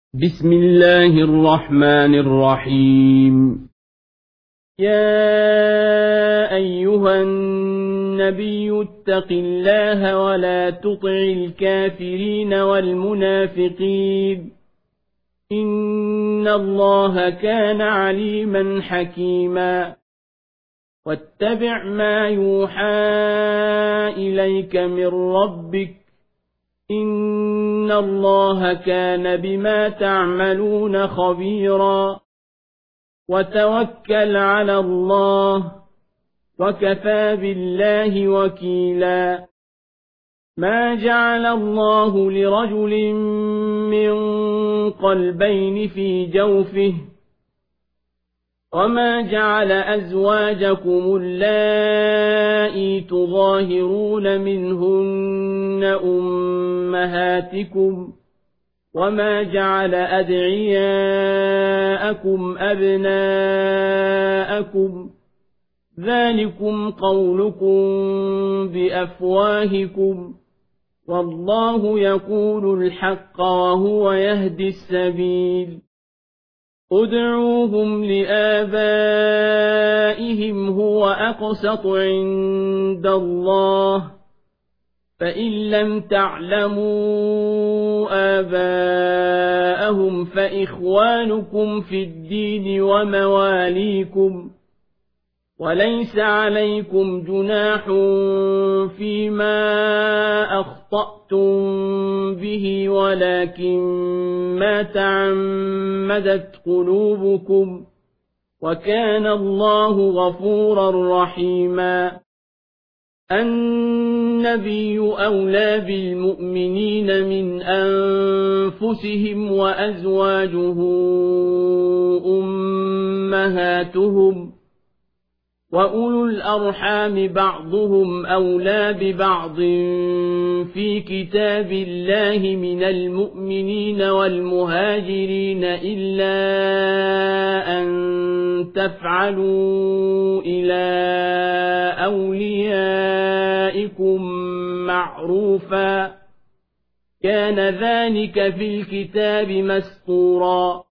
بسم الله الرحمن الرحيم. يا أيها النبي اتق الله ولا تطع الكافرين والمنافقين، إن الله كان عليما حكيما. واتبع ما يوحى إليك من ربك، إن الله كان بما تعملون خبيرا. وتوكل على الله، وكفى بالله وكيلا. ما جعل الله لرجل من قلبين في جوفه، وما جعل أزواجكم اللائي تظاهرون منهن أمهاتكم، وما جعل أدعياءكم أبناءكم، ذلكم قولكم بأفواهكم، والله يقول الحق وهو يهدي السبيل. ادعوهم لآبائهم هو أقسط عند الله، فإن لم تعلموا آباءهم فإخوانكم في الدين ومواليكم، وليس عليكم جناح فيما أخطأتم به، ولكن ما تعمدت قلوبكم، وكان الله غفورا رحيما. النبي أولى بالمؤمنين من أنفسهم، وأزواجه أمهاتهم، وأولو الأرحام بعضهم أولى ببعض في كتاب الله من المؤمنين والمهاجرين، إلا أن تفعلوا إلى أوليائكم معروفا، كان ذلك في الكتاب مسطورا.